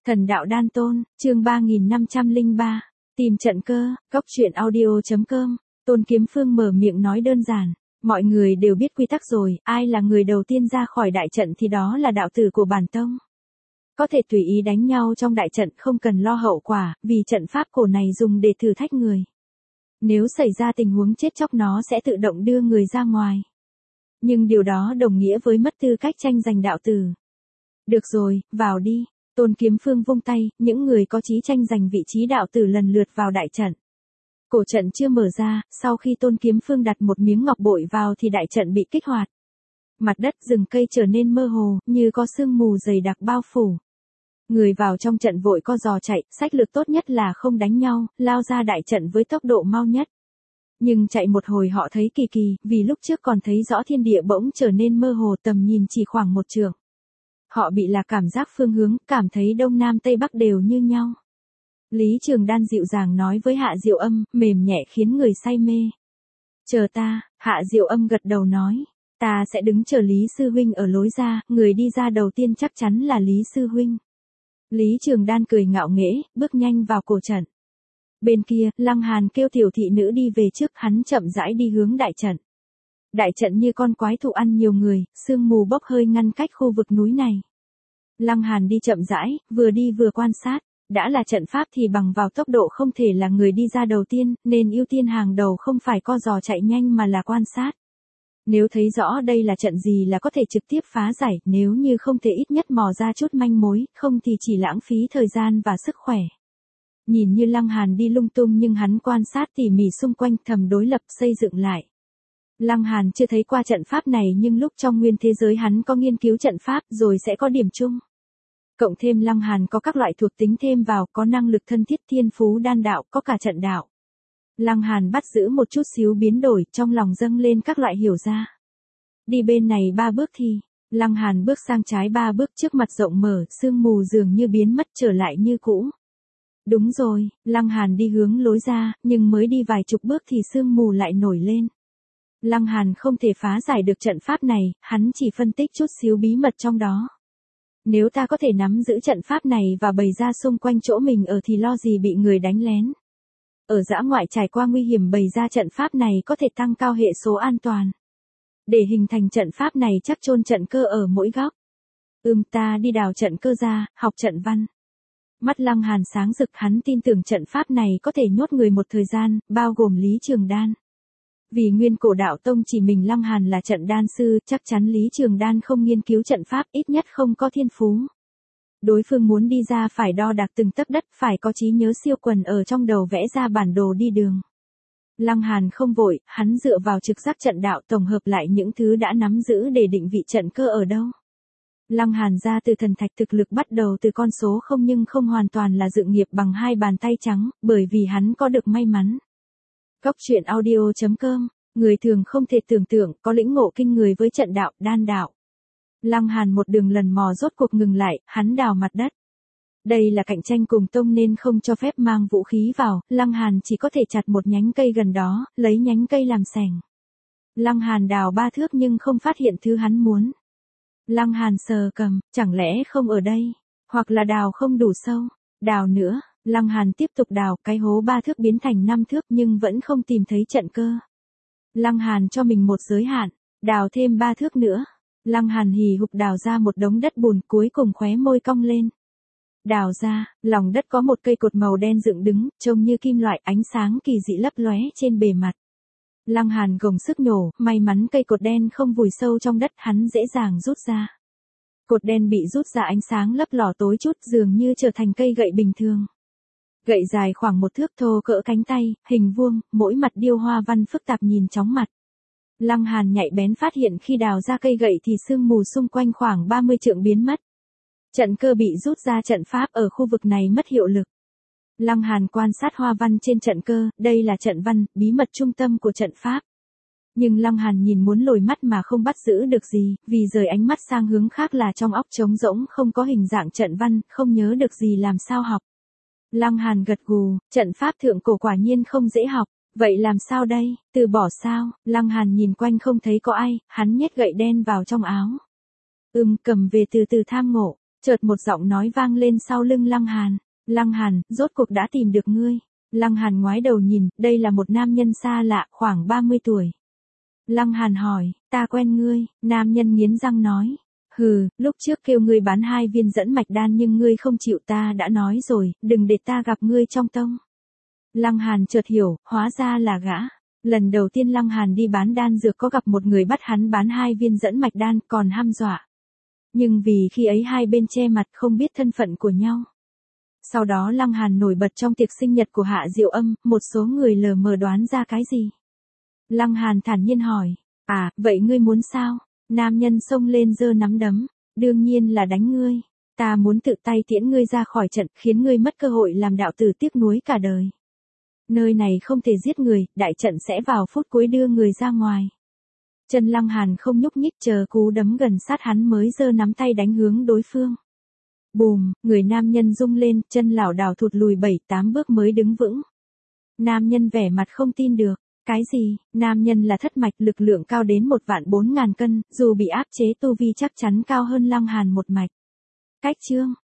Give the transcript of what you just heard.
Thần đạo đan tôn, chương 3503, tìm trận cơ, góc truyện audio.com, Tôn Kiếm Phương mở miệng nói đơn giản, mọi người đều biết quy tắc rồi, ai là người đầu tiên ra khỏi đại trận thì đó là đạo tử của bản tông. Có thể tùy ý đánh nhau trong đại trận không cần lo hậu quả, vì trận pháp cổ này dùng để thử thách người. Nếu xảy ra tình huống chết chóc nó sẽ tự động đưa người ra ngoài. Nhưng điều đó đồng nghĩa với mất tư cách tranh giành đạo tử. Được rồi, vào đi. Tôn Kiếm Phương vung tay, những người có chí tranh giành vị trí đạo tử lần lượt vào đại trận. Cổ trận chưa mở ra, sau khi Tôn Kiếm Phương đặt một miếng ngọc bội vào thì đại trận bị kích hoạt. Mặt đất rừng cây trở nên mơ hồ, như có sương mù dày đặc bao phủ. Người vào trong trận vội co giò chạy, sách lược tốt nhất là không đánh nhau, lao ra đại trận với tốc độ mau nhất. Nhưng chạy một hồi họ thấy kỳ kỳ, vì lúc trước còn thấy rõ thiên địa bỗng trở nên mơ hồ, tầm nhìn chỉ khoảng một trượng. Họ bị lạc cảm giác phương hướng, cảm thấy đông nam tây bắc đều như nhau. Lý Trường Đan dịu dàng nói với Hạ Diệu Âm, mềm nhẹ khiến người say mê. Chờ ta, Hạ Diệu Âm gật đầu nói. Ta sẽ đứng chờ Lý Sư Huynh ở lối ra, người đi ra đầu tiên chắc chắn là Lý Sư Huynh. Lý Trường Đan cười ngạo nghễ, bước nhanh vào cổ trận. Bên kia, Lăng Hàn kêu tiểu thị nữ đi về trước, hắn chậm rãi đi hướng đại trận. Đại trận như con quái thú ăn nhiều người, sương mù bốc hơi ngăn cách khu vực núi này. Lăng Hàn đi chậm rãi, vừa đi vừa quan sát, đã là trận pháp thì bằng vào tốc độ không thể là người đi ra đầu tiên, nên ưu tiên hàng đầu không phải co giò chạy nhanh mà là quan sát. Nếu thấy rõ đây là trận gì là có thể trực tiếp phá giải, nếu như không thể ít nhất mò ra chút manh mối, không thì chỉ lãng phí thời gian và sức khỏe. Nhìn như Lăng Hàn đi lung tung nhưng hắn quan sát tỉ mỉ xung quanh, thầm đối lập xây dựng lại. Lăng Hàn chưa thấy qua trận pháp này nhưng lúc trong nguyên thế giới hắn có nghiên cứu trận pháp rồi sẽ có điểm chung. Cộng thêm Lăng Hàn có các loại thuộc tính thêm vào, có năng lực thân thiết thiên phú đan đạo, có cả trận đạo. Lăng Hàn bắt giữ một chút xíu biến đổi, trong lòng dâng lên các loại hiểu ra. Đi bên này 3 bước thì, Lăng Hàn bước sang trái 3 bước, trước mặt rộng mở, sương mù dường như biến mất trở lại như cũ. Đúng rồi, Lăng Hàn đi hướng lối ra, nhưng mới đi vài chục bước thì sương mù lại nổi lên. Lăng Hàn không thể phá giải được trận pháp này, hắn chỉ phân tích chút xíu bí mật trong đó. Nếu ta có thể nắm giữ trận pháp này và bày ra xung quanh chỗ mình ở thì lo gì bị người đánh lén. Ở dã ngoại trải qua nguy hiểm, bày ra trận pháp này có thể tăng cao hệ số an toàn. Để hình thành trận pháp này chắc chôn trận cơ ở mỗi góc. Ta đi đào trận cơ ra, học trận văn. Mắt Lăng Hàn sáng rực, hắn tin tưởng trận pháp này có thể nhốt người một thời gian, bao gồm Lý Trường Đan. Vì nguyên cổ đạo tông chỉ mình Lăng Hàn là trận đan sư, chắc chắn Lý Trường Đan không nghiên cứu trận pháp, ít nhất không có thiên phú. Đối phương muốn đi ra phải đo đạc từng tấc đất, phải có trí nhớ siêu quần, ở trong đầu vẽ ra bản đồ đi đường. Lăng Hàn không vội, hắn dựa vào trực giác trận đạo tổng hợp lại những thứ đã nắm giữ để định vị trận cơ ở đâu. Lăng Hàn ra từ thần thạch, thực lực bắt đầu từ con số không nhưng không hoàn toàn là dự nghiệp bằng 2 bàn tay trắng, bởi vì hắn có được may mắn. Góc truyện audio.com, người thường không thể tưởng tượng có lĩnh ngộ kinh người với trận đạo, đan đạo. Lăng Hàn một đường lần mò rốt cuộc ngừng lại, hắn đào mặt đất. Đây là cạnh tranh cùng tông nên không cho phép mang vũ khí vào, Lăng Hàn chỉ có thể chặt một nhánh cây gần đó, lấy nhánh cây làm xẻng. Lăng Hàn đào 3 thước nhưng không phát hiện thứ hắn muốn. Lăng Hàn sờ cầm, chẳng lẽ không ở đây, hoặc là đào không đủ sâu, đào nữa. Lăng Hàn tiếp tục đào, cái hố 3 thước biến thành 5 thước nhưng vẫn không tìm thấy trận cơ. Lăng Hàn cho mình một giới hạn, đào thêm 3 thước nữa. Lăng Hàn hì hục đào ra một đống đất bùn, cuối cùng khóe môi cong lên. Đào ra, lòng đất có một cây cột màu đen dựng đứng, trông như kim loại, ánh sáng kỳ dị lấp lóe trên bề mặt. Lăng Hàn gồng sức nhổ, may mắn cây cột đen không vùi sâu trong đất, hắn dễ dàng rút ra. Cột đen bị rút ra, ánh sáng lấp lỏ tối chút, dường như trở thành cây gậy bình thường. Gậy dài khoảng 1 thước, thô cỡ cánh tay, hình vuông, mỗi mặt điêu hoa văn phức tạp nhìn chóng mặt. Lăng Hàn nhạy bén phát hiện khi đào ra cây gậy thì sương mù xung quanh khoảng 30 trượng biến mất. Trận cơ bị rút ra, trận pháp ở khu vực này mất hiệu lực. Lăng Hàn quan sát hoa văn trên trận cơ, đây là trận văn, bí mật trung tâm của trận pháp. Nhưng Lăng Hàn nhìn muốn lồi mắt mà không bắt giữ được gì, vì rời ánh mắt sang hướng khác là trong óc trống rỗng, không có hình dạng trận văn, không nhớ được gì làm sao học. Lăng Hàn gật gù, trận pháp thượng cổ quả nhiên không dễ học, vậy làm sao đây, từ bỏ sao? Lăng Hàn nhìn quanh không thấy có ai, hắn nhét gậy đen vào trong áo. Cầm về từ từ tham ngộ, Chợt một giọng nói vang lên sau lưng Lăng Hàn. Lăng Hàn, rốt cuộc đã tìm được ngươi. Lăng Hàn ngoái đầu nhìn, đây là một nam nhân xa lạ, khoảng 30 tuổi. Lăng Hàn hỏi, ta quen ngươi, nam nhân nghiến răng nói. Hừ, lúc trước kêu ngươi bán 2 viên dẫn mạch đan nhưng ngươi không chịu, ta đã nói rồi, đừng để ta gặp ngươi trong tông. Lăng Hàn chợt hiểu, hóa ra là gã. Lần đầu tiên Lăng Hàn đi bán đan dược có gặp một người bắt hắn bán 2 viên dẫn mạch đan còn hăm dọa. Nhưng vì khi ấy hai bên che mặt không biết thân phận của nhau. Sau đó Lăng Hàn nổi bật trong tiệc sinh nhật của Hạ Diệu Âm, một số người lờ mờ đoán ra cái gì. Lăng Hàn thản nhiên hỏi, à, vậy ngươi muốn sao? Nam nhân xông lên giơ nắm đấm, đương nhiên là đánh ngươi. Ta muốn tự tay tiễn ngươi ra khỏi trận, khiến ngươi mất cơ hội làm đạo tử tiếc nuối cả đời. Nơi này không thể giết người, đại trận sẽ vào phút cuối đưa người ra ngoài. Chân Lăng Hàn không nhúc nhích, chờ cú đấm gần sát hắn mới giơ nắm tay đánh hướng đối phương. Bùm, người nam nhân rung lên, chân lảo đảo thụt lùi 7-8 bước mới đứng vững. Nam nhân vẻ mặt không tin được. Cái gì? Nam nhân là thất mạch, lực lượng cao đến 1.400.000 cân, dù bị áp chế tu vi chắc chắn cao hơn Lăng Hàn một mạch. Cách chương